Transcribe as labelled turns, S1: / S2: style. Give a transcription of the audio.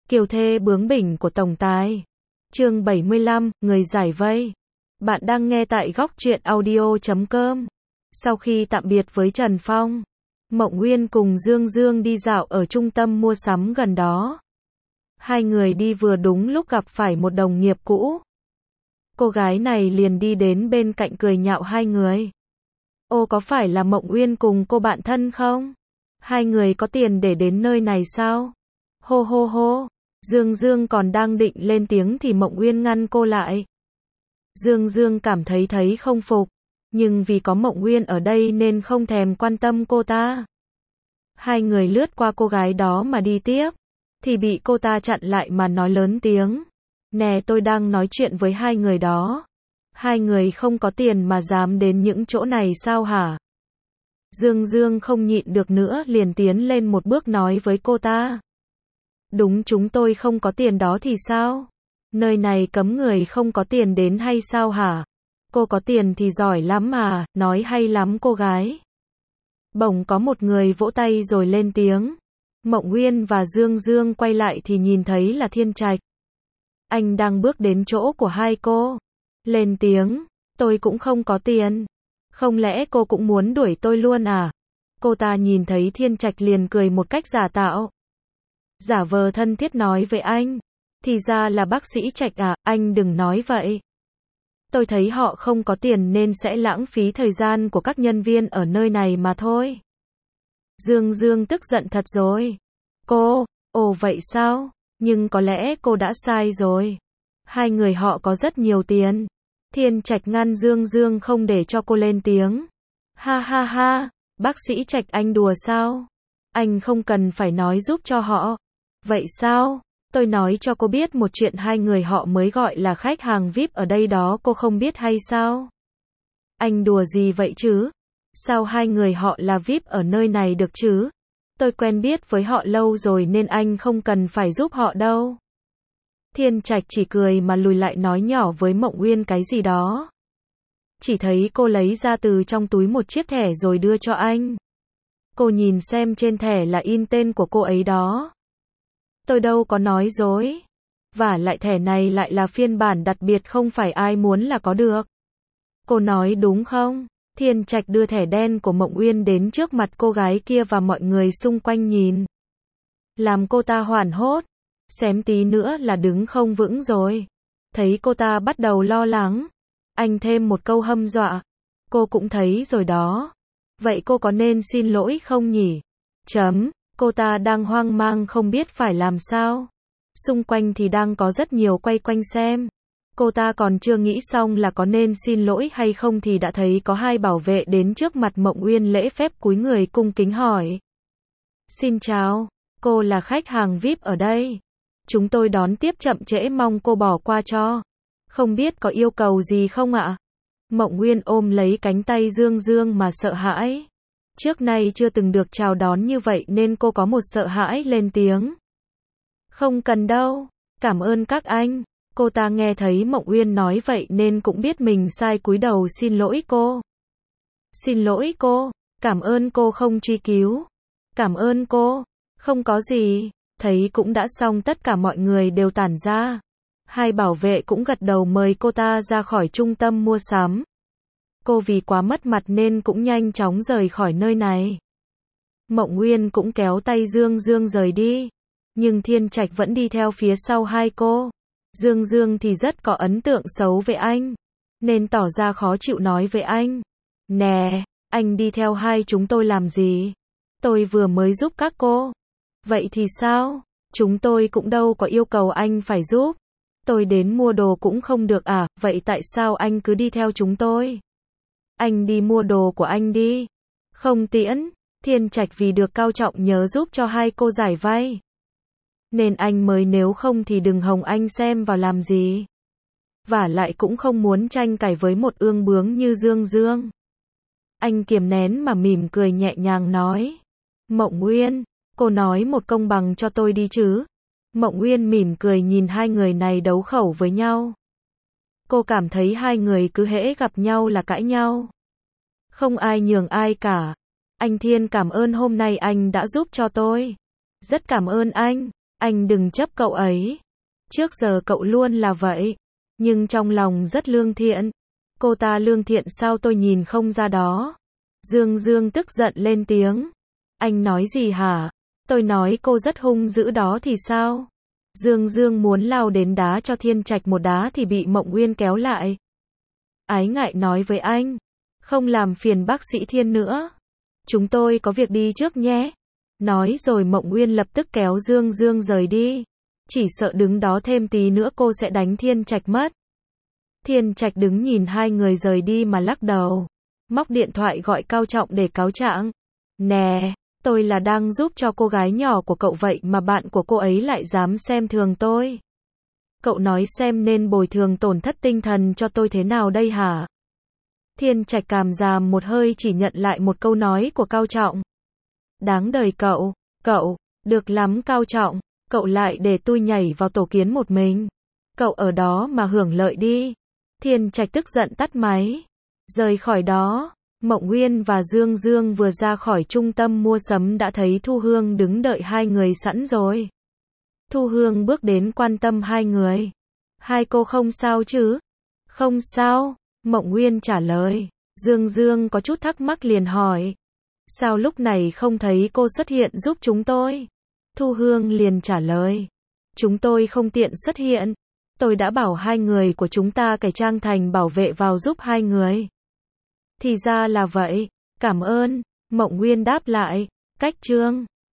S1: Kiều thê bướng bỉnh của tổng tài. Chương 75, người giải vây. Bạn đang nghe tại góc truyện audio.com. Sau khi tạm biệt với Trần Phong, Mộng Nguyên cùng Dương Dương đi dạo ở trung tâm mua sắm gần đó. Hai người đi vừa đúng lúc gặp phải một đồng nghiệp cũ. Cô gái này liền đi đến bên cạnh cười nhạo hai người. Ô, có phải là Mộng Nguyên cùng cô bạn thân không? Hai người có tiền để đến nơi này sao? Hô hô hô. Dương Dương còn đang định lên tiếng thì Mộng Nguyên ngăn cô lại. Dương Dương cảm thấy không phục, nhưng vì có Mộng Nguyên ở đây nên không thèm quan tâm cô ta. Hai người lướt qua cô gái đó mà đi tiếp, thì bị cô ta chặn lại mà nói lớn tiếng. Nè, tôi đang nói chuyện với hai người đó. Hai người không có tiền mà dám đến những chỗ này sao hả? Dương Dương không nhịn được nữa liền tiến lên một bước nói với cô ta. Đúng, chúng tôi không có tiền đó thì sao? Nơi này cấm người không có tiền đến hay sao hả? Cô có tiền thì giỏi lắm mà, nói hay lắm cô gái. Bỗng có một người vỗ tay rồi lên tiếng. Mộng Nguyên và Dương Dương quay lại thì nhìn thấy là Thiên Trạch. Anh đang bước đến chỗ của hai cô. Lên tiếng, tôi cũng không có tiền. Không lẽ cô cũng muốn đuổi tôi luôn à? Cô ta nhìn thấy Thiên Trạch liền cười một cách giả tạo. Giả vờ thân thiết nói với anh. Thì ra là bác sĩ Trạch à, anh đừng nói vậy. Tôi thấy họ không có tiền nên sẽ lãng phí thời gian của các nhân viên ở nơi này mà thôi. Dương Dương tức giận thật rồi. Cô, ồ vậy sao? Nhưng có lẽ cô đã sai rồi. Hai người họ có rất nhiều tiền. Thiên Trạch ngăn Dương Dương không để cho cô lên tiếng. Ha ha ha, bác sĩ Trạch anh đùa sao? Anh không cần phải nói giúp cho họ. Vậy sao? Tôi nói cho cô biết một chuyện, hai người họ mới gọi là khách hàng VIP ở đây đó, cô không biết hay sao? Anh đùa gì vậy chứ? Sao hai người họ là VIP ở nơi này được chứ? Tôi quen biết với họ lâu rồi nên anh không cần phải giúp họ đâu. Thiên Trạch chỉ cười mà lùi lại nói nhỏ với Mộng Nguyên cái gì đó. Chỉ thấy cô lấy ra từ trong túi một chiếc thẻ rồi đưa cho anh. Cô nhìn xem trên thẻ là in tên của cô ấy đó. Tôi đâu có nói dối. Và lại thẻ này lại là phiên bản đặc biệt, không phải ai muốn là có được. Cô nói đúng không? Thiên Trạch đưa thẻ đen của Mộng Nguyên đến trước mặt cô gái kia và mọi người xung quanh nhìn. Làm cô ta hoảng hốt. Xém tí nữa là đứng không vững rồi. Thấy cô ta bắt đầu lo lắng. Anh thêm một câu hăm dọa. Cô cũng thấy rồi đó. Vậy cô có nên xin lỗi không nhỉ? Cô ta đang hoang mang không biết phải làm sao. Xung quanh thì đang có rất nhiều quay quanh xem. Cô ta còn chưa nghĩ xong là có nên xin lỗi hay không thì đã thấy có hai bảo vệ đến trước mặt Mộng Nguyên lễ phép cúi người cung kính hỏi. Xin chào, cô là khách hàng VIP ở đây. Chúng tôi đón tiếp chậm trễ, mong cô bỏ qua cho. Không biết có yêu cầu gì không ạ? Mộng Nguyên ôm lấy cánh tay Dương Dương mà sợ hãi. Trước nay chưa từng được chào đón như vậy nên cô có một sợ hãi lên tiếng. Không cần đâu, cảm ơn các anh. Cô ta nghe thấy Mộng Nguyên nói vậy nên cũng biết mình sai, cúi đầu xin lỗi cô. Xin lỗi cô, cảm ơn cô không truy cứu. Cảm ơn cô, không có gì. Thấy cũng đã xong, tất cả mọi người đều tản ra. Hai bảo vệ cũng gật đầu mời cô ta ra khỏi trung tâm mua sắm. Cô vì quá mất mặt nên cũng nhanh chóng rời khỏi nơi này. Mộng Nguyên cũng kéo tay Dương Dương rời đi. Nhưng Thiên Trạch vẫn đi theo phía sau hai cô. Dương Dương thì rất có ấn tượng xấu với anh, nên tỏ ra khó chịu nói với anh. Nè, anh đi theo hai chúng tôi làm gì? Tôi vừa mới giúp các cô. Vậy thì sao? Chúng tôi cũng đâu có yêu cầu anh phải giúp. Tôi đến mua đồ cũng không được à? Vậy tại sao anh cứ đi theo chúng tôi? Anh đi mua đồ của anh đi. Không tiễn. Thiên Trạch vì được cao trọng nhớ giúp cho hai cô giải vay. Nên anh mới, nếu không thì đừng hòng anh xem vào làm gì. Vả lại cũng không muốn tranh cãi với một ương bướng như Dương Dương. Anh kiềm nén mà mỉm cười nhẹ nhàng nói. Mộng Nguyên, cô nói một công bằng cho tôi đi chứ. Mộng Nguyên mỉm cười nhìn hai người này đấu khẩu với nhau. Cô cảm thấy hai người cứ hễ gặp nhau là cãi nhau. Không ai nhường ai cả. Anh Thiên, cảm ơn hôm nay anh đã giúp cho tôi. Rất cảm ơn anh. Anh đừng chấp cậu ấy. Trước giờ cậu luôn là vậy. Nhưng trong lòng rất lương thiện. Cô ta lương thiện sao tôi nhìn không ra đó. Dương Dương tức giận lên tiếng. Anh nói gì hả? Tôi nói cô rất hung dữ đó thì sao? Dương Dương muốn lao đến đá cho Thiên Trạch một đá thì bị Mộng Uyên kéo lại. Ái ngại nói với anh. Không làm phiền bác sĩ Thiên nữa. Chúng tôi có việc đi trước nhé. Nói rồi Mộng Uyên lập tức kéo Dương Dương rời đi. Chỉ sợ đứng đó thêm tí nữa cô sẽ đánh Thiên Trạch mất. Thiên Trạch đứng nhìn hai người rời đi mà lắc đầu. Móc điện thoại gọi Cao Trọng để cáo trạng. Nè, tôi là đang giúp cho cô gái nhỏ của cậu vậy mà bạn của cô ấy lại dám xem thường tôi. Cậu nói xem nên bồi thường tổn thất tinh thần cho tôi thế nào đây hả? Thiên Trạch cảm giảm một hơi chỉ nhận lại một câu nói của Cao Trọng. Đáng đời cậu, được lắm Cao Trọng, cậu lại để tôi nhảy vào tổ kiến một mình. Cậu ở đó mà hưởng lợi đi. Thiên Trạch tức giận tắt máy. Rời khỏi đó, Mộng Uyên và Dương Dương vừa ra khỏi trung tâm mua sắm đã thấy Thu Hương đứng đợi hai người sẵn rồi. Thu Hương bước đến quan tâm hai người. Hai cô không sao chứ? Không sao, Mộng Uyên trả lời. Dương Dương có chút thắc mắc liền hỏi. Sao lúc này không thấy cô xuất hiện giúp chúng tôi? Thu Hương liền trả lời. Chúng tôi không tiện xuất hiện. Tôi đã bảo hai người của chúng ta cải trang thành bảo vệ vào giúp hai người. Thì ra là vậy, cảm ơn, Mộng Uyên đáp lại. Cách chương